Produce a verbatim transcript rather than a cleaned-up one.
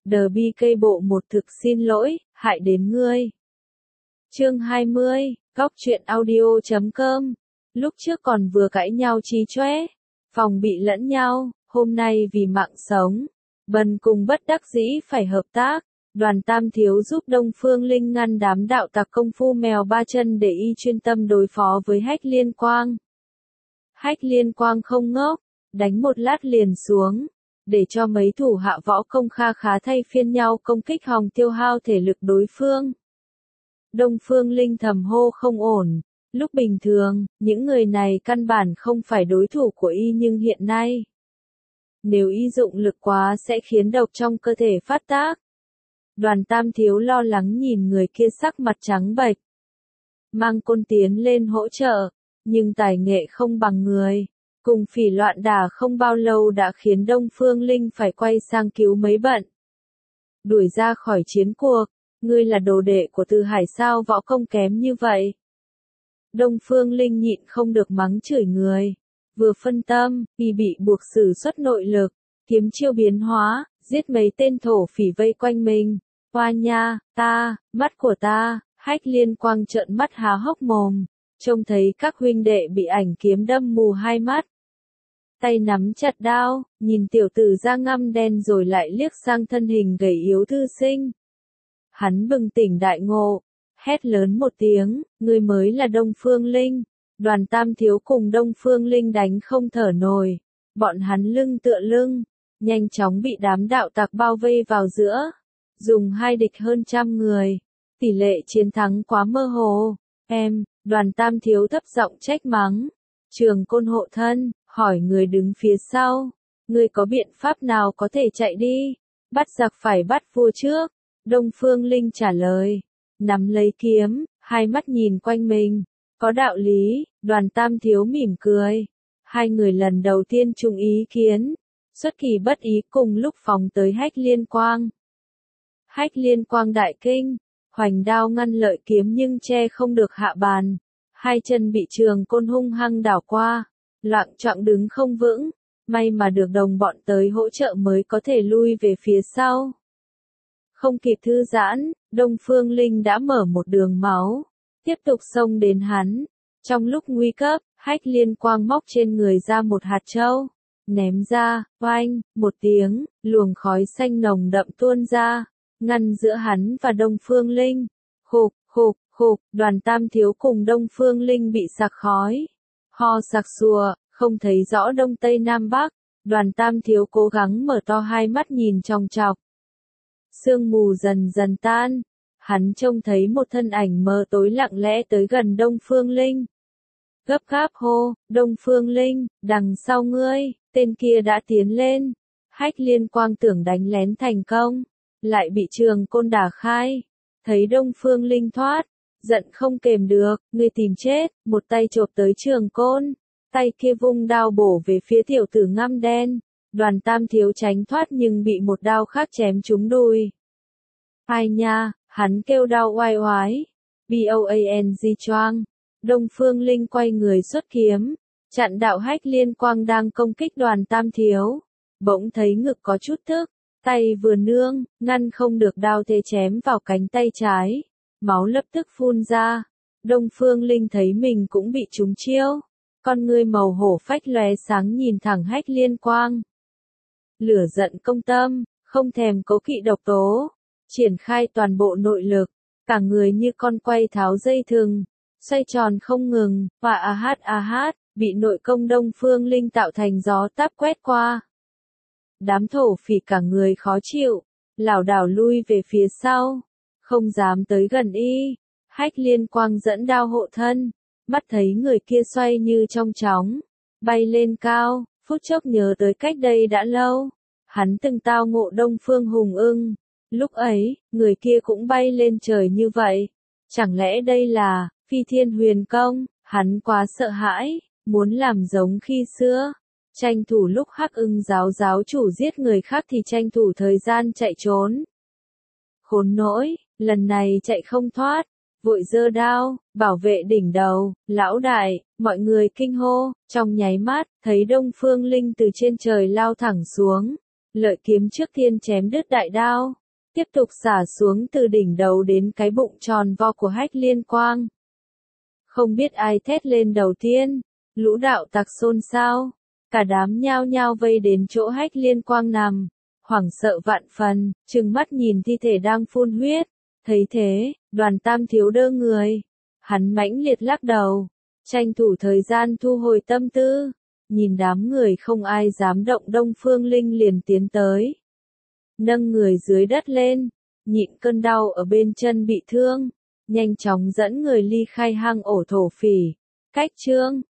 Đờ bi cây bộ một thực xin lỗi, hại đến ngươi. Chương hai mươi, góc truyện audio chấm com. Lúc trước còn vừa cãi nhau chí chóe, phòng bị lẫn nhau, hôm nay vì mạng sống, Bần cùng bất đắc dĩ phải hợp tác. Đoàn Tam Thiếu giúp Đông Phương Linh ngăn đám đạo tặc công phu mèo ba chân để y chuyên tâm đối phó với Hách Liên Quang. Hách Liên Quang không ngốc, đánh một lát liền xuống, để cho mấy thủ hạ võ công kha khá thay phiên nhau công kích hòng tiêu hao thể lực đối phương. Đông Phương Linh thầm hô không ổn, lúc bình thường, những người này căn bản không phải đối thủ của y nhưng hiện nay, nếu y dụng lực quá sẽ khiến độc trong cơ thể phát tác. Đoàn Tam Thiếu lo lắng nhìn người kia sắc mặt trắng bệch, mang côn tiến lên hỗ trợ, nhưng tài nghệ không bằng người, cùng phỉ loạn đả không bao lâu đã khiến Đông Phương Linh phải quay sang cứu mấy bận. Đuổi ra khỏi chiến cuộc, ngươi là đồ đệ của Từ Hải sao võ công kém như vậy? Đông Phương Linh nhịn không được mắng chửi người, vừa phân tâm, y bị buộc sử xuất nội lực, kiếm chiêu biến hóa, giết mấy tên thổ phỉ vây quanh mình. Hoa nha, ta, mắt của ta, Hách Liên Quang trợn mắt há hốc mồm, trông thấy các huynh đệ bị ảnh kiếm đâm mù hai mắt. Tay nắm chặt đao, nhìn tiểu tử da ngăm đen rồi lại liếc sang thân hình gầy yếu thư sinh. Hắn bừng tỉnh đại ngộ, hét lớn một tiếng, ngươi mới là Đông Phương Linh. Đoàn Tam Thiếu cùng Đông Phương Linh đánh không thở nổi, bọn hắn lưng tựa lưng, nhanh chóng bị đám đạo tặc bao vây vào giữa. Dùng hai địch hơn trăm người, tỷ lệ chiến thắng quá mơ hồ. Em, Đoàn Tam Thiếu thấp giọng trách mắng. Trường Côn hộ thân, hỏi người đứng phía sau, ngươi có biện pháp nào có thể chạy đi? Bắt giặc phải bắt vua trước. Đông Phương Linh trả lời, nắm lấy kiếm, hai mắt nhìn quanh mình. Có đạo lý. Đoàn Tam Thiếu mỉm cười. Hai người lần đầu tiên chung ý kiến, xuất kỳ bất ý cùng lúc phóng tới Hách Liên Quang. Hách Liên Quang đại kinh, hoành đao ngăn lợi kiếm nhưng che không được hạ bàn, hai chân bị trường côn hung hăng đảo qua, loạng choạng đứng không vững, may mà được đồng bọn tới hỗ trợ mới có thể lui về phía sau. Không kịp thư giãn, Đông Phương Linh đã mở một đường máu, tiếp tục xông đến hắn. Trong lúc nguy cấp, Hách Liên Quang móc trên người ra một hạt châu, ném ra, oanh, một tiếng, luồng khói xanh nồng đậm tuôn ra, ngăn giữa hắn và Đông Phương Linh. Khục, khục, khục, Đoàn Tam Thiếu cùng Đông Phương Linh bị sặc khói, ho sặc sùa, không thấy rõ đông tây nam bắc. Đoàn Tam Thiếu cố gắng mở to hai mắt nhìn chòng chọc. Sương mù dần dần tan, hắn trông thấy một thân ảnh mờ tối lặng lẽ tới gần Đông Phương Linh. Gấp gáp hô, Đông Phương Linh, đằng sau ngươi. Tên kia đã tiến lên. Hách Liên Quang tưởng đánh lén thành công, lại bị trường côn đả khai. Thấy Đông Phương Linh thoát, giận không kềm được, ngươi tìm chết, một tay chộp tới trường côn, tay kia vung đao bổ về phía tiểu tử ngăm đen. Đoàn Tam Thiếu tránh thoát nhưng bị một đao khác chém trúng đùi. Ai nha, hắn kêu đau oai oái. Boang choang. Đông Phương Linh quay người xuất kiếm, chặn đạo Hách Liên Quang đang công kích Đoàn Tam Thiếu. Bỗng thấy ngực có chút tức, tay vừa nương, ngăn không được đao thế chém vào cánh tay trái. Máu lập tức phun ra. Đông Phương Linh thấy mình cũng bị trúng chiêu. Con ngươi màu hổ phách lóe sáng nhìn thẳng Hách Liên Quang. Lửa giận công tâm, không thèm cố kỵ độc tố. Triển khai toàn bộ nội lực, cả người như con quay tháo dây thừng, xoay tròn không ngừng, và a hát a hát, bị nội công Đông Phương Linh tạo thành gió táp quét qua. Đám thổ phỉ cả người khó chịu, lảo đảo lui về phía sau, không dám tới gần y. Hách Liên Quang dẫn đao hộ thân, mắt thấy người kia xoay như trong chóng, bay lên cao, phút chốc nhớ tới cách đây đã lâu, hắn từng tao ngộ Đông Phương Hùng Ưng, lúc ấy, người kia cũng bay lên trời như vậy, chẳng lẽ đây là Phi Thiên Huyền Công? Hắn quá sợ hãi, muốn làm giống khi xưa, tranh thủ lúc Hắc Ưng giáo giáo chủ giết người khác thì tranh thủ thời gian chạy trốn. Khốn nỗi, lần này chạy không thoát, vội giơ đao, bảo vệ đỉnh đầu. Lão đại, mọi người kinh hô, trong nháy mắt, thấy Đông Phương Linh từ trên trời lao thẳng xuống, Lợi kiếm trước tiên chém đứt đại đao, tiếp tục xả xuống từ đỉnh đầu đến cái bụng tròn vo của Hách Liên Quang. Không biết ai thét lên đầu tiên, lũ đạo tặc xôn xao, cả đám nhao nhao vây đến chỗ Hách Liên Quang nằm, hoảng sợ vạn phần, trừng mắt nhìn thi thể đang phun huyết. Thấy thế, Đoàn Tam Thiếu đơ người, hắn mãnh liệt lắc đầu, tranh thủ thời gian thu hồi tâm tư, nhìn đám người không ai dám động Đông Phương Linh liền tiến tới. Nâng người dưới đất lên, nhịn cơn đau ở bên chân bị thương, nhanh chóng dẫn người ly khai hang ổ thổ phỉ. Cách chương